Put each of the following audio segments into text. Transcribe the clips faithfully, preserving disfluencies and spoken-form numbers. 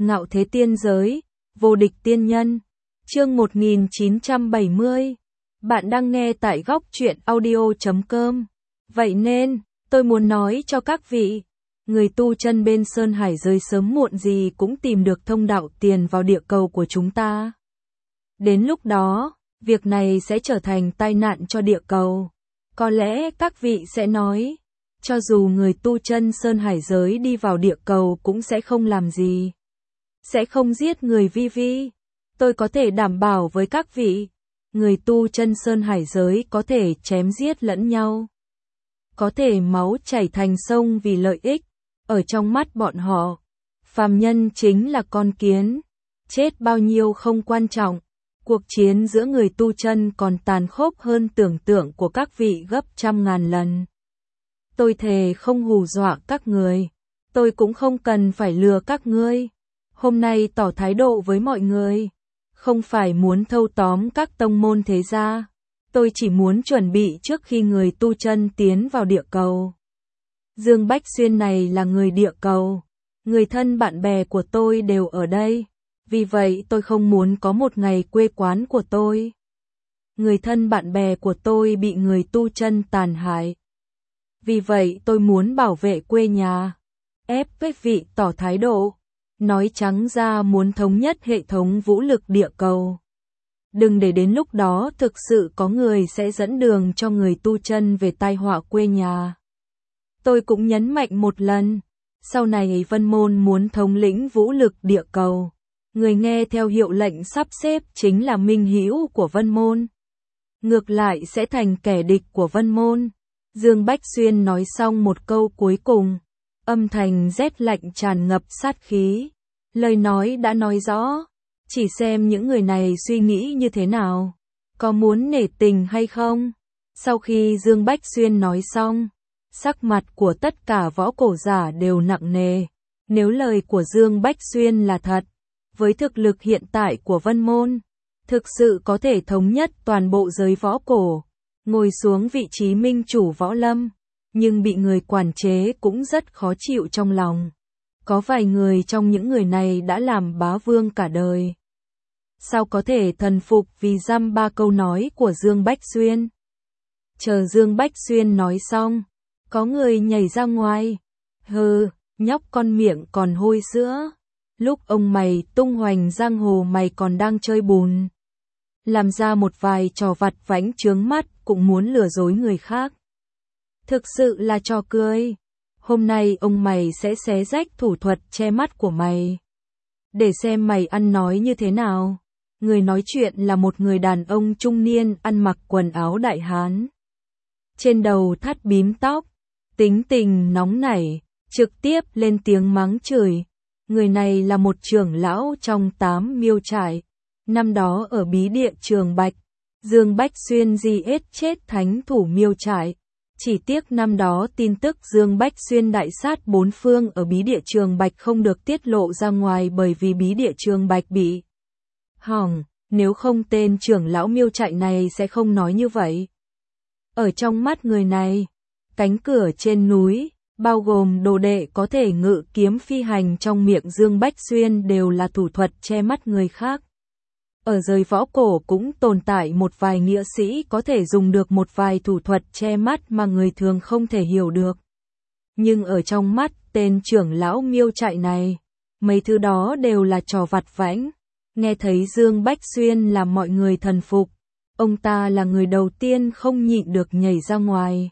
Ngạo thế tiên giới, vô địch tiên nhân. Chương một nghìn chín trăm bảy mươi. Bạn đang nghe tại góc truyện audio chấm com. Vậy nên, tôi muốn nói cho các vị, người tu chân bên Sơn Hải giới sớm muộn gì cũng tìm được thông đạo tiền vào địa cầu của chúng ta. Đến lúc đó, việc này sẽ trở thành tai nạn cho địa cầu. Có lẽ các vị sẽ nói, cho dù người tu chân Sơn Hải giới đi vào địa cầu cũng sẽ không làm gì. Sẽ không giết người vi vi. Tôi có thể đảm bảo với các vị, người tu chân Sơn Hải giới có thể chém giết lẫn nhau. Có thể máu chảy thành sông vì lợi ích. Ở trong mắt bọn họ, phàm nhân chính là con kiến. Chết bao nhiêu không quan trọng. Cuộc chiến giữa người tu chân còn tàn khốc hơn tưởng tượng của các vị gấp trăm ngàn lần. Tôi thề không hù dọa các người. Tôi cũng không cần phải lừa các ngươi. Hôm nay tỏ thái độ với mọi người. Không phải muốn thâu tóm các tông môn thế gia. Tôi chỉ muốn chuẩn bị trước khi người tu chân tiến vào địa cầu. Dương Bách Xuyên này là người địa cầu. Người thân bạn bè của tôi đều ở đây. Vì vậy tôi không muốn có một ngày quê quán của tôi. Người thân bạn bè của tôi bị người tu chân tàn hại. Vì vậy tôi muốn bảo vệ quê nhà. Ép các vị tỏ thái độ. Nói trắng ra muốn thống nhất hệ thống vũ lực địa cầu. Đừng để đến lúc đó thực sự có người sẽ dẫn đường cho người tu chân về tai họa quê nhà. Tôi cũng nhấn mạnh một lần. Sau này Vân Môn muốn thống lĩnh vũ lực địa cầu. Người nghe theo hiệu lệnh sắp xếp chính là minh hữu của Vân Môn. Ngược lại sẽ thành kẻ địch của Vân Môn. Dương Bách Xuyên nói xong một câu cuối cùng. Âm thanh rét lạnh tràn ngập sát khí. Lời nói đã nói rõ. Chỉ xem những người này suy nghĩ như thế nào. Có muốn nể tình hay không? Sau khi Dương Bách Xuyên nói xong, sắc mặt của tất cả võ cổ giả đều nặng nề. Nếu lời của Dương Bách Xuyên là thật, với thực lực hiện tại của Vân Môn, thực sự có thể thống nhất toàn bộ giới võ cổ, ngồi xuống vị trí minh chủ võ lâm, nhưng bị người quản chế cũng rất khó chịu trong lòng. Có vài người trong những người này đã làm bá vương cả đời. Sao có thể thần phục vì dăm ba câu nói của Dương Bách Xuyên? Chờ Dương Bách Xuyên nói xong, có người nhảy ra ngoài. Hừ, nhóc con miệng còn hôi sữa. Lúc ông mày tung hoành giang hồ mày còn đang chơi bùn. Làm ra một vài trò vặt vãnh chướng mắt cũng muốn lừa dối người khác. Thực sự là trò cười. Hôm nay ông mày sẽ xé rách thủ thuật che mắt của mày. Để xem mày ăn nói như thế nào. Người nói chuyện là một người đàn ông trung niên ăn mặc quần áo đại hán. Trên đầu thắt bím tóc. Tính tình nóng nảy, trực tiếp lên tiếng mắng chửi. Người này là một trưởng lão trong tám miêu trại. Năm đó ở bí địa Trường Bạch, Dương Bách Xuyên di ết chết thánh thủ miêu trại. Chỉ tiếc năm đó tin tức Dương Bách Xuyên đại sát bốn phương ở bí địa Trường Bạch không được tiết lộ ra ngoài bởi vì bí địa Trường Bạch bị hỏng, nếu không tên trưởng lão miêu trại này sẽ không nói như vậy. Ở trong mắt người này, cánh cửa trên núi, bao gồm đồ đệ có thể ngự kiếm phi hành trong miệng Dương Bách Xuyên đều là thủ thuật che mắt người khác. Ở giới võ cổ cũng tồn tại một vài nghĩa sĩ có thể dùng được một vài thủ thuật che mắt mà người thường không thể hiểu được. Nhưng ở trong mắt tên trưởng lão miêu trại này, mấy thứ đó đều là trò vặt vãnh. Nghe thấy Dương Bách Xuyên làm mọi người thần phục, ông ta là người đầu tiên không nhịn được nhảy ra ngoài.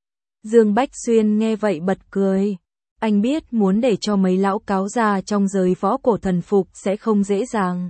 Dương Bách Xuyên nghe vậy bật cười. Anh biết muốn để cho mấy lão cáo già trong giới võ cổ thần phục sẽ không dễ dàng.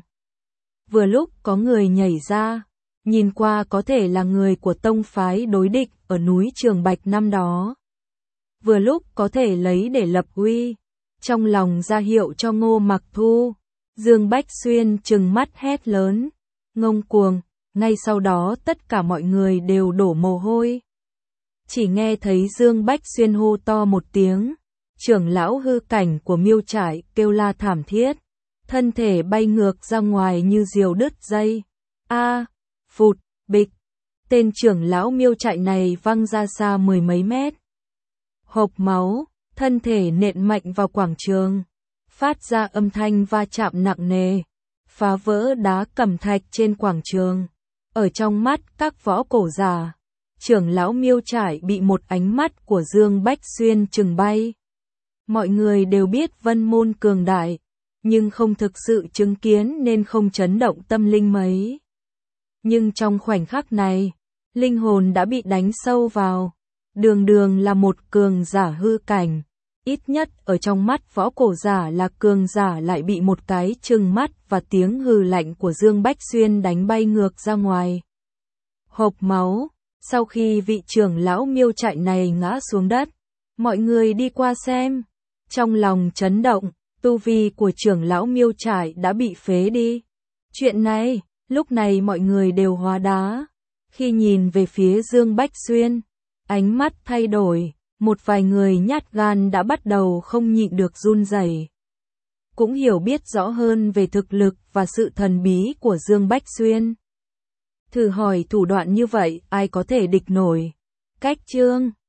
Vừa lúc có người nhảy ra, nhìn qua có thể là người của tông phái đối địch ở núi Trường Bạch năm đó. Vừa lúc có thể lấy để lập uy, trong lòng ra hiệu cho Ngô Mặc Thu. Dương Bách Xuyên trừng mắt hét lớn, ngông cuồng, ngay sau đó tất cả mọi người đều đổ mồ hôi. Chỉ nghe thấy Dương Bách Xuyên hô to một tiếng, trưởng lão hư cảnh của miêu trại kêu la thảm thiết, thân thể bay ngược ra ngoài như diều đứt dây. A, à, phụt, bịch, tên trưởng lão miêu trại này văng ra xa mười mấy mét. Hộc máu, thân thể nện mạnh vào quảng trường. phát ra âm thanh va chạm nặng nề, phá vỡ đá cẩm thạch trên quảng trường. Ở trong mắt các võ cổ giả, trưởng lão Miêu Trải bị một ánh mắt của Dương Bách Xuyên trừng bay. Mọi người đều biết Vân Môn cường đại, nhưng không thực sự chứng kiến nên không chấn động tâm linh mấy. Nhưng trong khoảnh khắc này, linh hồn đã bị đánh sâu vào. Đường Đường là một cường giả hư cảnh, ít nhất ở trong mắt võ cổ giả là cường giả, lại bị một cái trừng mắt và tiếng hừ lạnh của Dương Bách Xuyên đánh bay ngược ra ngoài. Hộc máu, sau khi vị trưởng lão Miêu Trại này ngã xuống đất, mọi người đi qua xem, trong lòng chấn động, tu vi của trưởng lão Miêu Trại đã bị phế đi. Chuyện này, lúc này mọi người đều hóa đá. Khi nhìn về phía Dương Bách Xuyên, ánh mắt thay đổi, một vài người nhát gan đã bắt đầu không nhịn được run rẩy. Cũng hiểu biết rõ hơn về thực lực và sự thần bí của Dương Bách Xuyên. Thử hỏi thủ đoạn như vậy ai có thể địch nổi. Cách chương